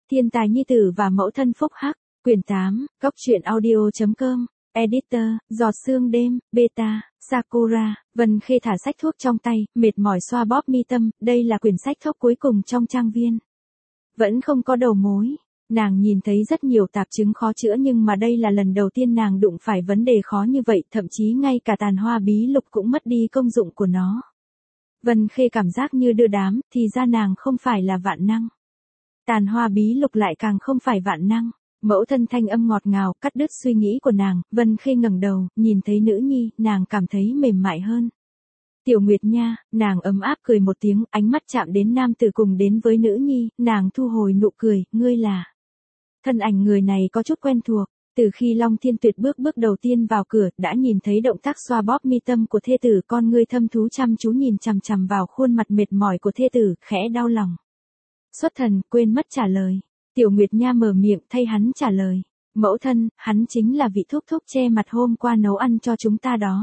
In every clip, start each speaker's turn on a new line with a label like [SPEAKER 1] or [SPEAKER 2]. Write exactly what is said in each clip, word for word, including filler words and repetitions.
[SPEAKER 1] Thiên tài nhi tử và mẫu thân phúc hắc, quyển tám, góc truyện audio.com, editor, giọt sương đêm, beta, Sakura, Vân Khê thả sách thuốc trong tay, mệt mỏi xoa bóp mi tâm, đây là quyển sách thuốc cuối cùng trong trang viên. Vẫn không có đầu mối, nàng nhìn thấy rất nhiều tạp chứng khó chữa nhưng mà đây là lần đầu tiên nàng đụng phải vấn đề khó như vậy, thậm chí ngay cả tàn hoa bí lục cũng mất đi công dụng của nó. Vân Khê cảm giác như đưa đám, thì ra nàng không phải là vạn năng. Tàn hoa bí lục lại càng không phải vạn năng. Mẫu thân thanh âm ngọt ngào, cắt đứt suy nghĩ của nàng, Vân Khê ngẩng đầu, nhìn thấy nữ nhi, nàng cảm thấy mềm mại hơn. Tiểu Nguyệt nha, nàng ấm áp cười một tiếng, ánh mắt chạm đến nam tử cùng đến với nữ nhi, nàng thu hồi nụ cười, ngươi là. Thân ảnh người này có chút quen thuộc, từ khi Long Thiên Tuyệt bước bước đầu tiên vào cửa, đã nhìn thấy động tác xoa bóp mi tâm của thê tử, con ngươi thâm thú chăm chú nhìn chằm chằm vào khuôn mặt mệt mỏi của thê tử, khẽ đau lòng. Xuất thần, quên mất trả lời. Tiểu Nguyệt Nha mở miệng thay hắn trả lời. Mẫu thân, hắn chính là vị thúc thúc che mặt hôm qua nấu ăn cho chúng ta đó.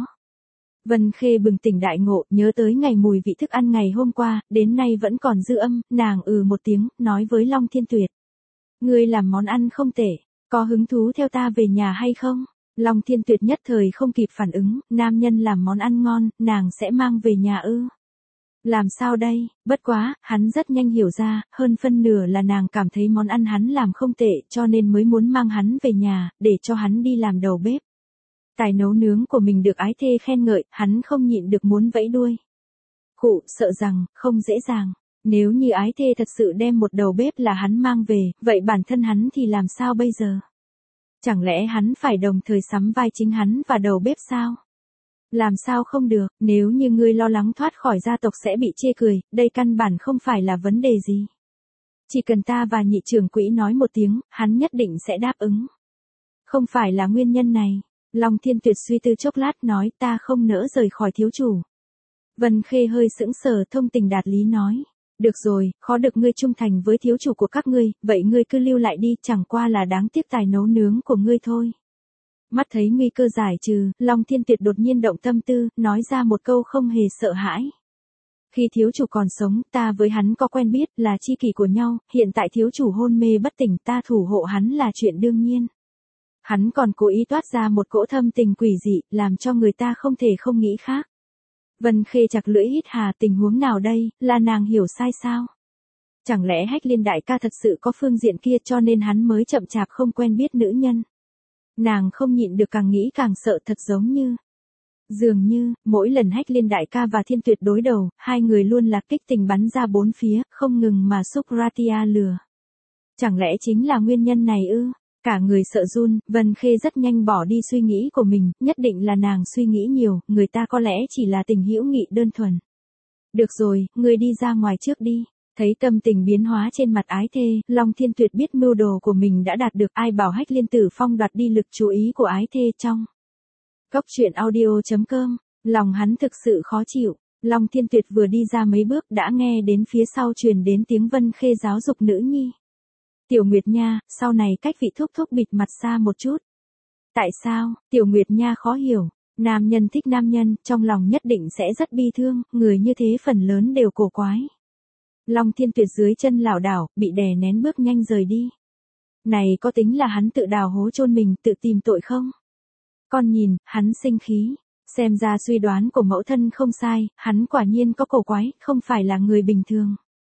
[SPEAKER 1] Vân Khê bừng tỉnh đại ngộ, nhớ tới ngày mùi vị thức ăn ngày hôm qua, đến nay vẫn còn dư âm, nàng ừ một tiếng, nói với Long Thiên Tuyệt. Ngươi làm món ăn không tệ, có hứng thú theo ta về nhà hay không? Long Thiên Tuyệt nhất thời không kịp phản ứng, nam nhân làm món ăn ngon, nàng sẽ mang về nhà ư. Làm sao đây, bất quá, hắn rất nhanh hiểu ra, hơn phân nửa là nàng cảm thấy món ăn hắn làm không tệ cho nên mới muốn mang hắn về nhà, để cho hắn đi làm đầu bếp. Tài nấu nướng của mình được ái thê khen ngợi, hắn không nhịn được muốn vẫy đuôi. Khụ, sợ rằng, không dễ dàng. Nếu như ái thê thật sự đem một đầu bếp là hắn mang về, vậy bản thân hắn thì làm sao bây giờ? Chẳng lẽ hắn phải đồng thời sắm vai chính hắn và đầu bếp sao? Làm sao không được, nếu như ngươi lo lắng thoát khỏi gia tộc sẽ bị chê cười, đây căn bản không phải là vấn đề gì. Chỉ cần ta và nhị trưởng quỹ nói một tiếng, hắn nhất định sẽ đáp ứng. Không phải là nguyên nhân này. Long Thiên Tuyệt suy tư chốc lát nói ta không nỡ rời khỏi thiếu chủ. Vân Khê hơi sững sờ, thông tình đạt lý nói. Được rồi, khó được ngươi trung thành với thiếu chủ của các ngươi, vậy ngươi cứ lưu lại đi, chẳng qua là đáng tiếc tài nấu nướng của ngươi thôi. Mắt thấy nguy cơ giải trừ, Long Thiên Tuyệt đột nhiên động tâm tư, nói ra một câu không hề sợ hãi. Khi thiếu chủ còn sống, ta với hắn có quen biết, là tri kỷ của nhau, hiện tại thiếu chủ hôn mê bất tỉnh, ta thủ hộ hắn là chuyện đương nhiên. Hắn còn cố ý toát ra một cỗ thâm tình quỷ dị, làm cho người ta không thể không nghĩ khác. Vân Khê chặt lưỡi hít hà, tình huống nào đây, là nàng hiểu sai sao? Chẳng lẽ Hách Liên đại ca thật sự có phương diện kia cho nên hắn mới chậm chạp không quen biết nữ nhân? Nàng không nhịn được càng nghĩ càng sợ, thật giống như. Dường như, mỗi lần Hách Liên đại ca và Thiên Tuyệt đối đầu, hai người luôn là kích tình bắn ra bốn phía, không ngừng mà Sukratia lừa. Chẳng lẽ chính là nguyên nhân này ư? Cả người sợ run, Vân Khê rất nhanh bỏ đi suy nghĩ của mình, nhất định là nàng suy nghĩ nhiều, người ta có lẽ chỉ là tình hữu nghị đơn thuần. Được rồi, ngươi đi ra ngoài trước đi. Thấy tâm tình biến hóa trên mặt ái thê, Long Thiên Tuyệt biết mưu đồ của mình đã đạt được, ai bảo Hách Liên Tử Phong đoạt đi lực chú ý của ái thê trong. Góc truyện audio.com, lòng hắn thực sự khó chịu. Long Thiên Tuyệt vừa đi ra mấy bước đã nghe đến phía sau truyền đến tiếng Vân Khê giáo dục nữ nhi. Tiểu Nguyệt Nha, sau này cách vị thúc thúc bịt mặt xa một chút. Tại sao? Tiểu Nguyệt Nha khó hiểu. Nam nhân thích nam nhân, trong lòng nhất định sẽ rất bi thương, người như thế phần lớn đều cổ quái. Long Thiên Tuyệt dưới chân lảo đảo, bị đè nén bước nhanh rời đi. Này có tính là hắn tự đào hố chôn mình, tự tìm tội không? Con nhìn, hắn sinh khí. Xem ra suy đoán của mẫu thân không sai, hắn quả nhiên có cổ quái, không phải là người bình thường.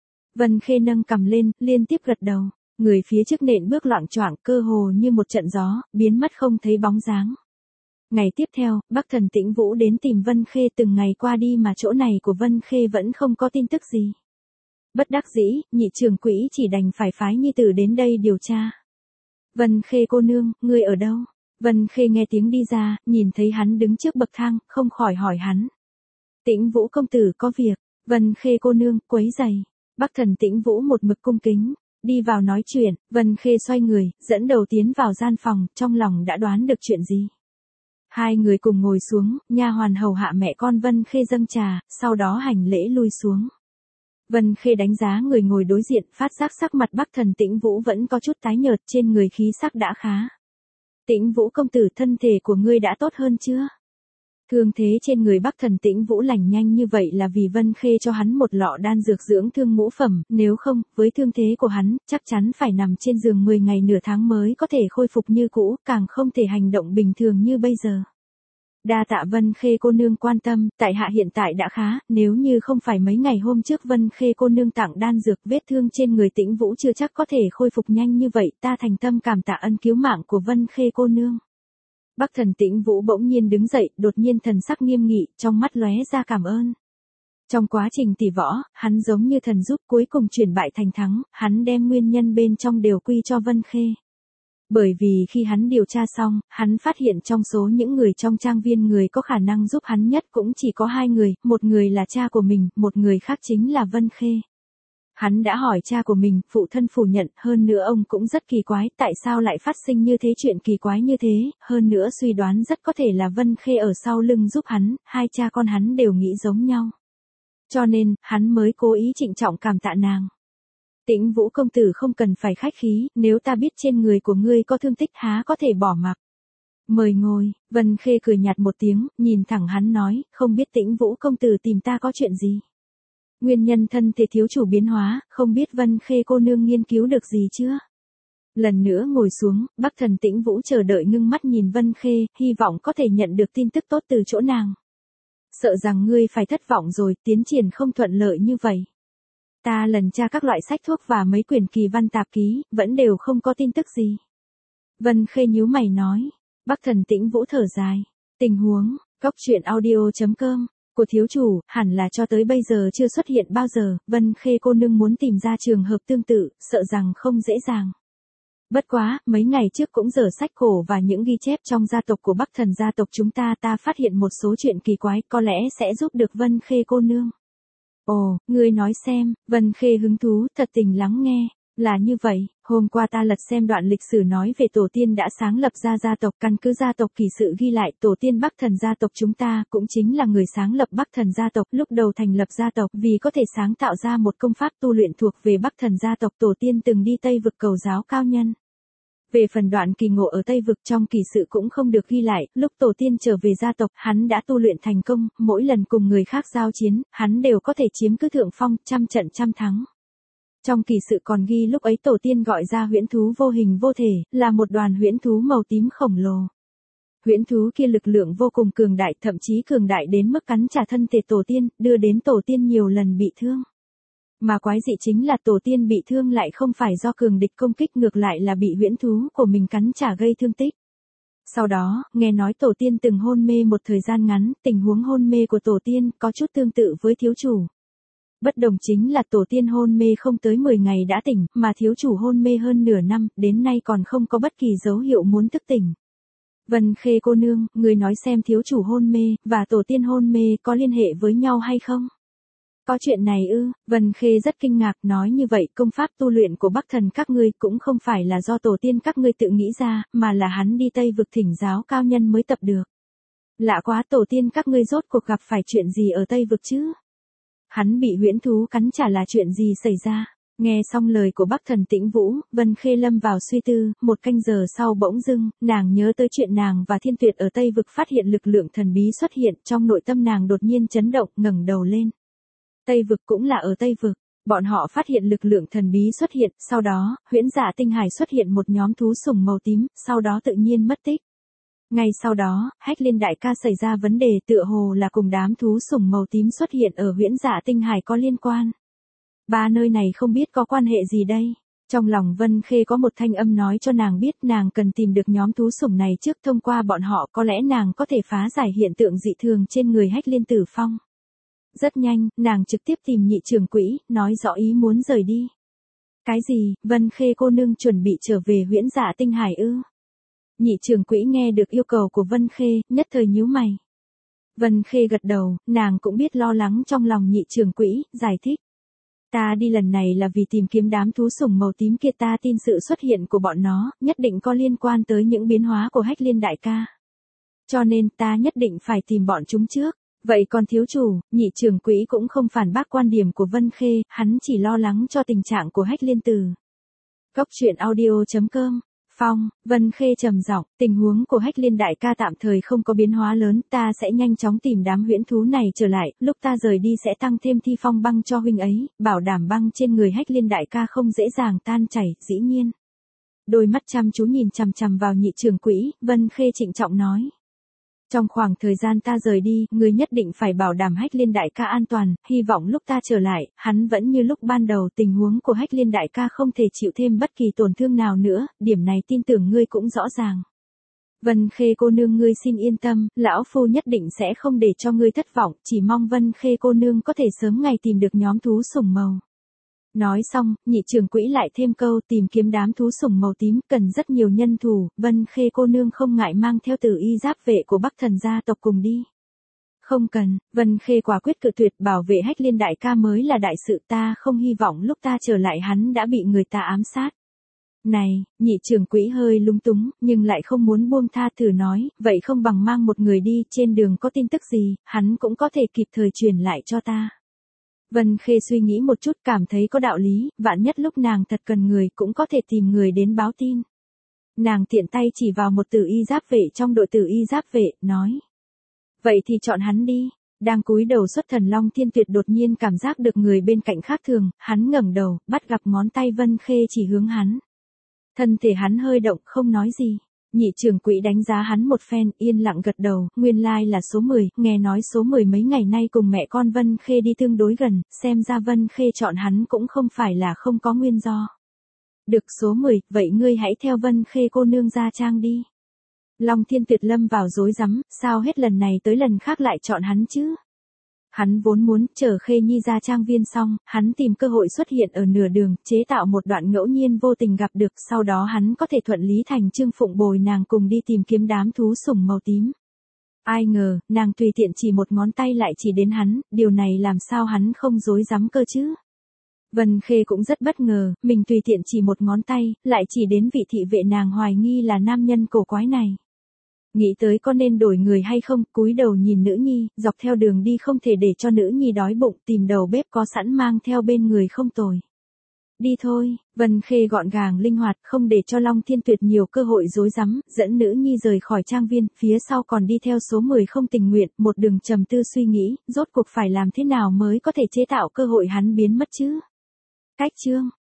[SPEAKER 1] Vân Khê nâng cằm lên, liên tiếp gật đầu. Người phía trước nện bước loạng choạng, cơ hồ như một trận gió, biến mất không thấy bóng dáng. Ngày tiếp theo, Bắc Thần Tĩnh Vũ đến tìm Vân Khê, từng ngày qua đi mà chỗ này của Vân Khê vẫn không có tin tức gì. Bất đắc dĩ, nhị trưởng quỹ chỉ đành phải phái nhi tử đến đây điều tra. Vân Khê cô nương, ngươi ở đâu? Vân Khê nghe tiếng đi ra, nhìn thấy hắn đứng trước bậc thang, không khỏi hỏi hắn. Tĩnh Vũ công tử có việc. Vân Khê cô nương, quấy giày. Bắc Thần Tĩnh Vũ một mực cung kính. Đi vào nói chuyện, Vân Khê xoay người, dẫn đầu tiến vào gian phòng, trong lòng đã đoán được chuyện gì. Hai người cùng ngồi xuống, nha hoàn hầu hạ mẹ con Vân Khê dâng trà, sau đó hành lễ lui xuống. Vân Khê đánh giá người ngồi đối diện, phát giác sắc mặt Bắc Thần Tĩnh Vũ vẫn có chút tái nhợt, trên người khí sắc đã khá. Tĩnh Vũ công tử, thân thể của ngươi đã tốt hơn chưa? Thương thế trên người Bắc Thần Tĩnh Vũ lành nhanh như vậy là vì Vân Khê cho hắn một lọ đan dược dưỡng thương ngũ phẩm, nếu không, với thương thế của hắn, chắc chắn phải nằm trên giường mười ngày nửa tháng mới có thể khôi phục như cũ, càng không thể hành động bình thường như bây giờ. Đa tạ Vân Khê cô nương quan tâm, tại hạ hiện tại đã khá, nếu như không phải mấy ngày hôm trước Vân Khê cô nương tặng đan dược, vết thương trên người Tĩnh Vũ chưa chắc có thể khôi phục nhanh như vậy, ta thành tâm cảm tạ ân cứu mạng của Vân Khê cô nương. Bắc Thần Tĩnh Vũ bỗng nhiên đứng dậy, đột nhiên thần sắc nghiêm nghị, trong mắt lóe ra cảm ơn. Trong quá trình tỷ võ, hắn giống như thần giúp, cuối cùng chuyển bại thành thắng, hắn đem nguyên nhân bên trong đều quy cho Vân Khê. Bởi vì khi hắn điều tra xong, hắn phát hiện trong số những người trong trang viên người có khả năng giúp hắn nhất cũng chỉ có hai người, một người là cha của mình, một người khác chính là Vân Khê. Hắn đã hỏi cha của mình, phụ thân phủ nhận, hơn nữa ông cũng rất kỳ quái, tại sao lại phát sinh như thế chuyện kỳ quái như thế, hơn nữa suy đoán rất có thể là Vân Khê ở sau lưng giúp hắn, hai cha con hắn đều nghĩ giống nhau. Cho nên, hắn mới cố ý trịnh trọng cảm tạ nàng. Tĩnh Vũ công tử không cần phải khách khí, nếu ta biết trên người của ngươi có thương tích há có thể bỏ mặc. Mời ngồi, Vân Khê cười nhạt một tiếng, nhìn thẳng hắn nói, không biết Tĩnh Vũ công tử tìm ta có chuyện gì. Nguyên nhân thân thể thiếu chủ biến hóa, không biết Vân Khê cô nương nghiên cứu được gì chưa? Lần nữa ngồi xuống, Bắc Thần Tĩnh Vũ chờ đợi ngưng mắt nhìn Vân Khê, hy vọng có thể nhận được tin tức tốt từ chỗ nàng. Sợ rằng ngươi phải thất vọng rồi, tiến triển không thuận lợi như vậy. Ta lần tra các loại sách thuốc và mấy quyển kỳ văn tạp ký, vẫn đều không có tin tức gì. Vân Khê nhíu mày nói. Bắc Thần Tĩnh Vũ thở dài. Tình huống, góc truyện audio chấm com, của thiếu chủ, hẳn là cho tới bây giờ chưa xuất hiện bao giờ, Vân Khê cô nương muốn tìm ra trường hợp tương tự, sợ rằng không dễ dàng. Bất quá, mấy ngày trước cũng dở sách cổ và những ghi chép trong gia tộc của Bắc Thần gia tộc chúng ta ta phát hiện một số chuyện kỳ quái, có lẽ sẽ giúp được Vân Khê cô nương. Ồ, ngươi nói xem, Vân Khê hứng thú, thật tình lắng nghe. Là như vậy, hôm qua ta lật xem đoạn lịch sử nói về tổ tiên đã sáng lập ra gia tộc, căn cứ gia tộc kỳ sự ghi lại tổ tiên Bắc Thần gia tộc chúng ta cũng chính là người sáng lập Bắc Thần gia tộc, lúc đầu thành lập gia tộc vì có thể sáng tạo ra một công pháp tu luyện thuộc về Bắc Thần gia tộc, tổ tiên từng đi Tây vực cầu giáo cao nhân. Về phần đoạn kỳ ngộ ở Tây vực trong kỳ sự cũng không được ghi lại, lúc tổ tiên trở về gia tộc, hắn đã tu luyện thành công, mỗi lần cùng người khác giao chiến, hắn đều có thể chiếm cứ thượng phong, trăm trận trăm thắng. Trong kỳ sự còn ghi lúc ấy tổ tiên gọi ra huyễn thú vô hình vô thể, là một đoàn huyễn thú màu tím khổng lồ. Huyễn thú kia lực lượng vô cùng cường đại, thậm chí cường đại đến mức cắn trả thân thể tổ tiên, đưa đến tổ tiên nhiều lần bị thương. Mà quái dị chính là tổ tiên bị thương lại không phải do cường địch công kích, ngược lại là bị huyễn thú của mình cắn trả gây thương tích. Sau đó, nghe nói tổ tiên từng hôn mê một thời gian ngắn, tình huống hôn mê của tổ tiên có chút tương tự với thiếu chủ. Bất đồng chính là tổ tiên hôn mê không tới mười ngày đã tỉnh, mà thiếu chủ hôn mê hơn nửa năm, đến nay còn không có bất kỳ dấu hiệu muốn thức tỉnh. Vân Khê cô nương, người nói xem thiếu chủ hôn mê, và tổ tiên hôn mê có liên hệ với nhau hay không? Có chuyện này ư? Vân Khê rất kinh ngạc, nói như vậy công pháp tu luyện của Bắc Thần các ngươi cũng không phải là do tổ tiên các ngươi tự nghĩ ra, mà là hắn đi Tây vực thỉnh giáo cao nhân mới tập được. Lạ quá, tổ tiên các ngươi rốt cuộc gặp phải chuyện gì ở Tây vực chứ? Hắn bị huyễn thú cắn trả là chuyện gì xảy ra? Nghe xong lời của Bắc Thần Tĩnh Vũ, Vân Khê lâm vào suy tư, một canh giờ sau bỗng dưng, nàng nhớ tới chuyện nàng và Thiên Tuyệt ở Tây vực phát hiện lực lượng thần bí xuất hiện, trong nội tâm nàng đột nhiên chấn động, ngẩng đầu lên. Tây vực cũng là ở Tây vực, bọn họ phát hiện lực lượng thần bí xuất hiện, sau đó, huyễn dạ tinh hải xuất hiện một nhóm thú sủng màu tím, sau đó tự nhiên mất tích. Ngay sau đó, Hách Liên đại ca xảy ra vấn đề, tựa hồ là cùng đám thú sủng màu tím xuất hiện ở huyễn dạ tinh hải có liên quan. Ba nơi này không biết có quan hệ gì đây? Trong lòng Vân Khê có một thanh âm nói cho nàng biết nàng cần tìm được nhóm thú sủng này trước, thông qua bọn họ có lẽ nàng có thể phá giải hiện tượng dị thường trên người Hách Liên Tử Phong. Rất nhanh, nàng trực tiếp tìm nhị trưởng quỹ, nói rõ ý muốn rời đi. Cái gì, Vân Khê cô nương chuẩn bị trở về huyễn dạ tinh hải ư? Nhị trưởng quỹ nghe được yêu cầu của Vân Khê, nhất thời nhíu mày. Vân Khê gật đầu, nàng cũng biết lo lắng trong lòng nhị trưởng quỹ, giải thích. Ta đi lần này là vì tìm kiếm đám thú sủng màu tím kia, ta tin sự xuất hiện của bọn nó, nhất định có liên quan tới những biến hóa của Hách Liên đại ca. Cho nên ta nhất định phải tìm bọn chúng trước. Vậy còn thiếu chủ, nhị trưởng quỹ cũng không phản bác quan điểm của Vân Khê, hắn chỉ lo lắng cho tình trạng của Hách Liên Tử. Góc truyện audio chấm com Phong, Vân Khê trầm giọng, tình huống của Hách Liên đại ca tạm thời không có biến hóa lớn, ta sẽ nhanh chóng tìm đám huyễn thú này trở lại, lúc ta rời đi sẽ tăng thêm thi phong băng cho huynh ấy, bảo đảm băng trên người Hách Liên đại ca không dễ dàng tan chảy, dĩ nhiên. Đôi mắt chăm chú nhìn chằm chằm vào nhị trưởng quỹ, Vân Khê trịnh trọng nói. Trong khoảng thời gian ta rời đi, ngươi nhất định phải bảo đảm Hách Liên đại ca an toàn, hy vọng lúc ta trở lại, hắn vẫn như lúc ban đầu, tình huống của Hách Liên đại ca không thể chịu thêm bất kỳ tổn thương nào nữa, điểm này tin tưởng ngươi cũng rõ ràng. Vân Khê cô nương ngươi xin yên tâm, lão phu nhất định sẽ không để cho ngươi thất vọng, chỉ mong Vân Khê cô nương có thể sớm ngày tìm được nhóm thú sủng màu. Nói xong, nhị trưởng quỹ lại thêm câu tìm kiếm đám thú sủng màu tím, cần rất nhiều nhân thủ, Vân Khê cô nương không ngại mang theo tử y giáp vệ của Bắc Thần gia tộc cùng đi. Không cần, Vân Khê quả quyết cự tuyệt, bảo vệ Hách Liên đại ca mới là đại sự, ta không hy vọng lúc ta trở lại hắn đã bị người ta ám sát. Này, nhị trưởng quỹ hơi lung túng, nhưng lại không muốn buông tha, thử nói, vậy không bằng mang một người đi, trên đường có tin tức gì, hắn cũng có thể kịp thời truyền lại cho ta. Vân Khê suy nghĩ một chút, cảm thấy có đạo lý, vạn nhất lúc nàng thật cần người cũng có thể tìm người đến báo tin. Nàng tiện tay chỉ vào một tử y giáp vệ trong đội tử y giáp vệ, nói. Vậy thì chọn hắn đi. Đang cúi đầu xuất thần Long Thiên Tuyệt đột nhiên cảm giác được người bên cạnh khác thường, hắn ngẩng đầu, bắt gặp ngón tay Vân Khê chỉ hướng hắn. Thân thể hắn hơi động, không nói gì. Nhị trưởng quỹ đánh giá hắn một phen, yên lặng gật đầu, nguyên lai là số mười, nghe nói số mười mấy ngày nay cùng mẹ con Vân Khê đi tương đối gần, xem ra Vân Khê chọn hắn cũng không phải là không có nguyên do. Được số mười, vậy ngươi hãy theo Vân Khê cô nương ra trang đi. Long Thiên Tuyệt lâm vào rối rắm, sao hết lần này tới lần khác lại chọn hắn chứ? Hắn vốn muốn chờ Khê Nhi ra trang viên xong, hắn tìm cơ hội xuất hiện ở nửa đường, chế tạo một đoạn ngẫu nhiên vô tình gặp được, sau đó hắn có thể thuận lý thành chương phụng bồi nàng cùng đi tìm kiếm đám thú sủng màu tím. Ai ngờ, nàng tùy tiện chỉ một ngón tay lại chỉ đến hắn, điều này làm sao hắn không rối rắm cơ chứ? Vân Khê cũng rất bất ngờ, mình tùy tiện chỉ một ngón tay, lại chỉ đến vị thị vệ nàng hoài nghi là nam nhân cổ quái này. Nghĩ tới có nên đổi người hay không, cúi đầu nhìn nữ nhi, dọc theo đường đi không thể để cho nữ nhi đói bụng, tìm đầu bếp có sẵn mang theo bên người không tồi. Đi thôi, Vân Khê gọn gàng linh hoạt, không để cho Long Thiên Tuyệt nhiều cơ hội rối rắm, dẫn nữ nhi rời khỏi trang viên, phía sau còn đi theo số mười không tình nguyện, một đường trầm tư suy nghĩ, rốt cuộc phải làm thế nào mới có thể chế tạo cơ hội hắn biến mất chứ. Cách chương